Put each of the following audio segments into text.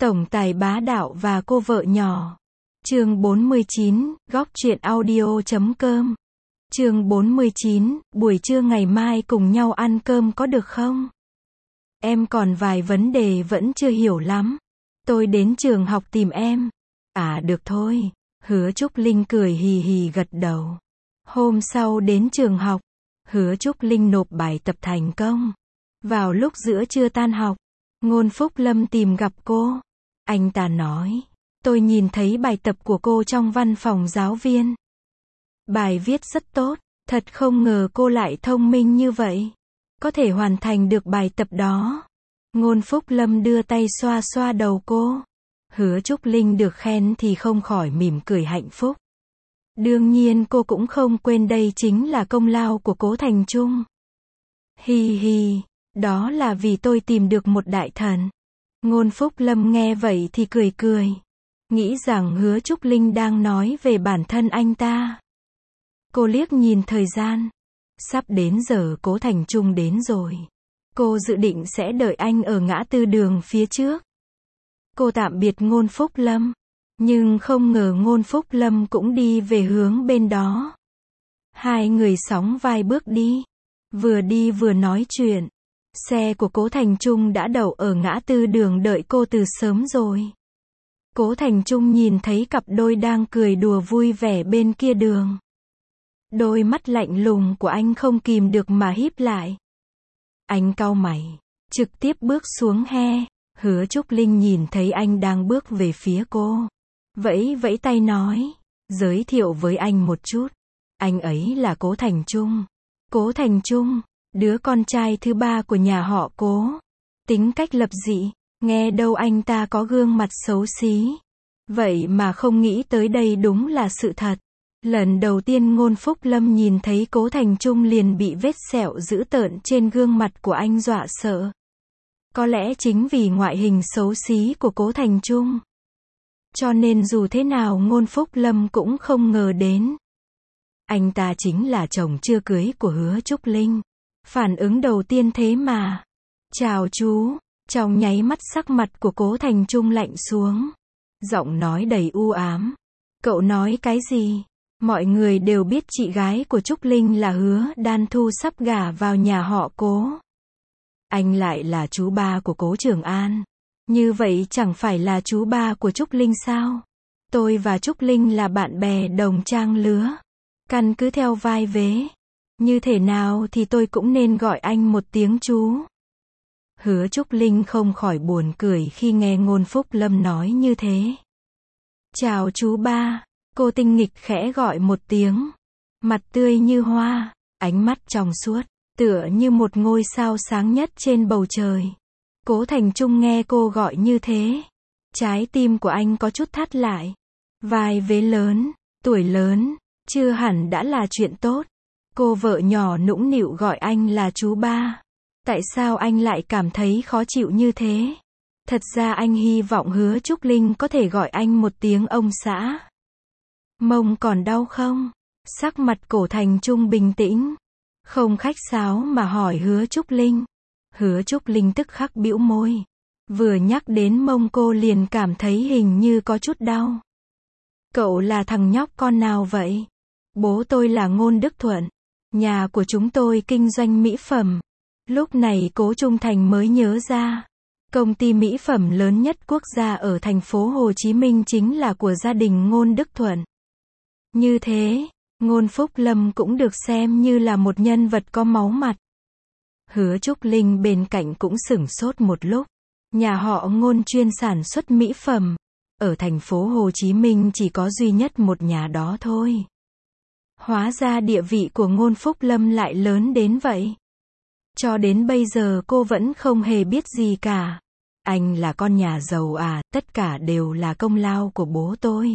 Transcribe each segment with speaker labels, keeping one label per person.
Speaker 1: Tổng tài bá đạo và cô vợ nhỏ. Chương 49, góc truyện audio.com. Chương 49, buổi trưa ngày mai cùng nhau ăn cơm có được không? Em còn vài vấn đề vẫn chưa hiểu lắm. Tôi đến trường học tìm em. À được thôi. Hứa Trúc Linh cười hì hì gật đầu. Hôm sau đến trường học, Hứa Trúc Linh nộp bài tập thành công. Vào lúc giữa trưa tan học, Ngôn Phúc Lâm tìm gặp cô. Anh ta nói, tôi nhìn thấy bài tập của cô trong văn phòng giáo viên. Bài viết rất tốt, thật không ngờ cô lại thông minh như vậy. Có thể hoàn thành được bài tập đó. Ngôn Phúc Lâm đưa tay xoa xoa đầu cô. Hứa Trúc Linh được khen thì không khỏi mỉm cười hạnh phúc. Đương nhiên cô cũng không quên đây chính là công lao của Cố Thành Trung. Hi hi, đó là vì tôi tìm được một đại thần. Ngôn Phúc Lâm nghe vậy thì cười cười. Nghĩ rằng Hứa Trúc Linh đang nói về bản thân anh ta. Cô liếc nhìn thời gian. Sắp đến giờ Cố Thành Trung đến rồi. Cô dự định sẽ đợi anh ở ngã tư đường phía trước. Cô tạm biệt Ngôn Phúc Lâm. Nhưng không ngờ Ngôn Phúc Lâm cũng đi về hướng bên đó. Hai người sóng vai bước đi vừa nói chuyện. Xe của Cố Thành Trung đã đậu ở ngã tư đường đợi cô từ sớm rồi. Cố Thành Trung nhìn thấy cặp đôi đang cười đùa vui vẻ bên kia đường. Đôi mắt lạnh lùng của anh không kìm được mà híp lại. Anh cau mày, trực tiếp bước xuống he. Hứa Trúc Linh nhìn thấy anh đang bước về phía cô. Vẫy vẫy tay nói, giới thiệu với anh một chút. Anh ấy là Cố Thành Trung. Cố Thành Trung, đứa con trai thứ ba của nhà họ Cố. Tính cách lập dị, nghe đâu anh ta có gương mặt xấu xí. Vậy mà không nghĩ tới đây đúng là sự thật. Lần đầu tiên Ngôn Phúc Lâm nhìn thấy Cố Thành Trung liền bị vết sẹo dữ tợn trên gương mặt của anh dọa sợ. Có lẽ chính vì ngoại hình xấu xí của Cố Thành Trung. Cho nên dù thế nào Ngôn Phúc Lâm cũng không ngờ đến. Anh ta chính là chồng chưa cưới của Hứa Trúc Linh. Phản ứng đầu tiên thế mà. Chào chú. Trong nháy mắt sắc mặt của Cố Thành Trung lạnh xuống. Giọng nói đầy u ám. Cậu nói cái gì? Mọi người đều biết chị gái của Trúc Linh là Hứa Đan Thu sắp gả vào nhà họ Cố. Anh lại là chú ba của Cố Trường An. Như vậy chẳng phải là chú ba của Trúc Linh sao? Tôi và Trúc Linh là bạn bè đồng trang lứa. Căn cứ theo vai vế. Như thế nào thì tôi cũng nên gọi anh một tiếng chú. Hứa Trúc Linh không khỏi buồn cười khi nghe Ngôn Phúc Lâm nói như thế. Chào chú ba. Cô tinh nghịch khẽ gọi một tiếng. Mặt tươi như hoa, ánh mắt trong suốt, tựa như một ngôi sao sáng nhất trên bầu trời. Cố Thành Trung nghe cô gọi như thế. Trái tim của anh có chút thắt lại. Vai vế lớn, tuổi lớn, chưa hẳn đã là chuyện tốt. Cô vợ nhỏ nũng nịu gọi anh là chú ba. Tại sao anh lại cảm thấy khó chịu như thế? Thật ra anh hy vọng Hứa Trúc Linh có thể gọi anh một tiếng ông xã. Mông còn đau không? Sắc mặt Cố Thành Trung bình tĩnh. Không khách sáo mà hỏi Hứa Trúc Linh. Hứa Trúc Linh tức khắc bĩu môi. Vừa nhắc đến mông cô liền cảm thấy hình như có chút đau. Cậu là thằng nhóc con nào vậy? Bố tôi là Ngôn Đức Thuận. Nhà của chúng tôi kinh doanh mỹ phẩm. Lúc này Cố Trung Thành mới nhớ ra. Công ty mỹ phẩm lớn nhất quốc gia ở thành phố Hồ Chí Minh chính là của gia đình Ngôn Đức Thuận. Như thế, Ngôn Phúc Lâm cũng được xem như là một nhân vật có máu mặt. Hứa Trúc Linh bên cạnh cũng sửng sốt một lúc. Nhà họ Ngôn chuyên sản xuất mỹ phẩm. Ở thành phố Hồ Chí Minh chỉ có duy nhất một nhà đó thôi. Hóa ra địa vị của Ngôn Phúc Lâm lại lớn đến vậy. Cho đến bây giờ cô vẫn không hề biết gì cả. Anh là con nhà giàu à, tất cả đều là công lao của bố tôi.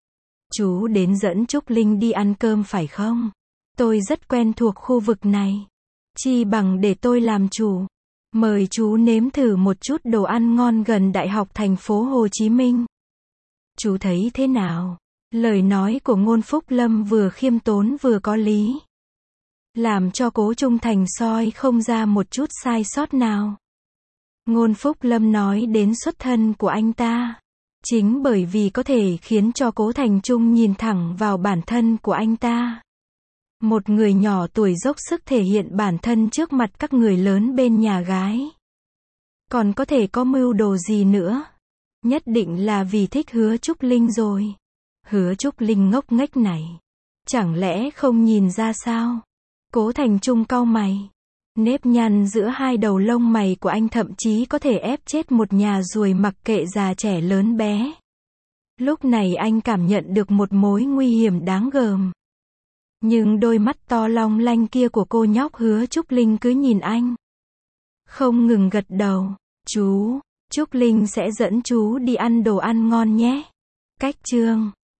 Speaker 1: Chú đến dẫn Trúc Linh đi ăn cơm phải không? Tôi rất quen thuộc khu vực này. Chi bằng để tôi làm chủ. Mời chú nếm thử một chút đồ ăn ngon gần Đại học thành phố Hồ Chí Minh. Chú thấy thế nào? Lời nói của Ngôn Phúc Lâm vừa khiêm tốn vừa có lý. Làm cho Cố Trung Thành soi không ra một chút sai sót nào. Ngôn Phúc Lâm nói đến xuất thân của anh ta. Chính bởi vì có thể khiến cho Cố Thành Trung nhìn thẳng vào bản thân của anh ta. Một người nhỏ tuổi dốc sức thể hiện bản thân trước mặt các người lớn bên nhà gái. Còn có thể có mưu đồ gì nữa? Nhất định là vì thích Hứa Trúc Linh rồi. Hứa Trúc Linh ngốc nghếch này. Chẳng lẽ không nhìn ra sao? Cố Thành Trung cau mày. Nếp nhăn giữa hai đầu lông mày của anh thậm chí có thể ép chết một nhà ruồi mặc kệ già trẻ lớn bé. Lúc này anh cảm nhận được một mối nguy hiểm đáng gờm. Nhưng đôi mắt to long lanh kia của cô nhóc Hứa Trúc Linh cứ nhìn anh. Không ngừng gật đầu. Chú, Trúc Linh sẽ dẫn chú đi ăn đồ ăn ngon nhé. Cách chương